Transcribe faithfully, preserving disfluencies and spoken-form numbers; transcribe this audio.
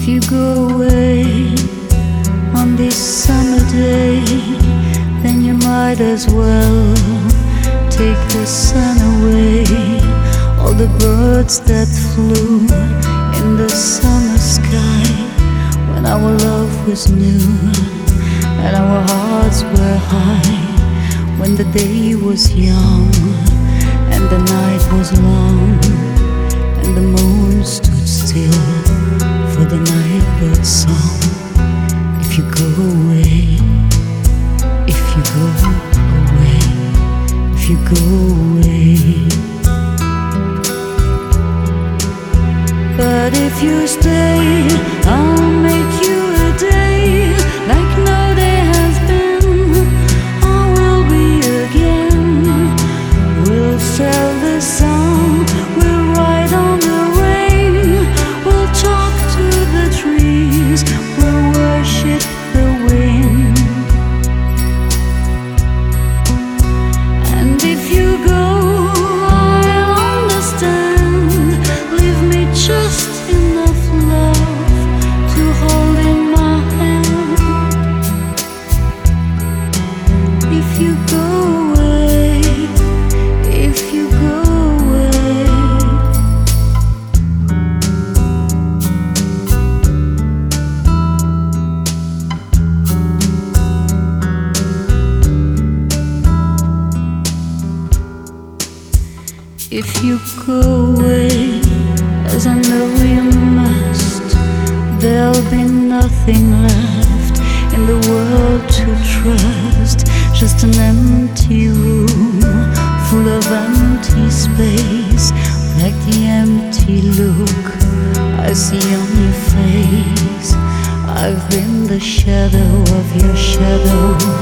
If you go away on this summer day, then you might as well take the sun away. All the birds that flew in the summer sky, when our love was new and our hearts were high, when the day was young and the night was long, and the moon stood still for the nightbird's song. If you go away, if you go away, if you go away. But if you stay, I'll make you a day like no day has been. I will be again. We'll sail the sun, we'll ride on the rain, we'll talk to the trees, we'll worship the wind. And if you go, I'll understand. Leave me just enough love to hold in my hand. If you go away, if you go away. If you go away, as I know you must, there'll be nothing left in the world to trust. Just an empty room full of empty space, like the empty look I see on your face. I've been the shadow of your shadow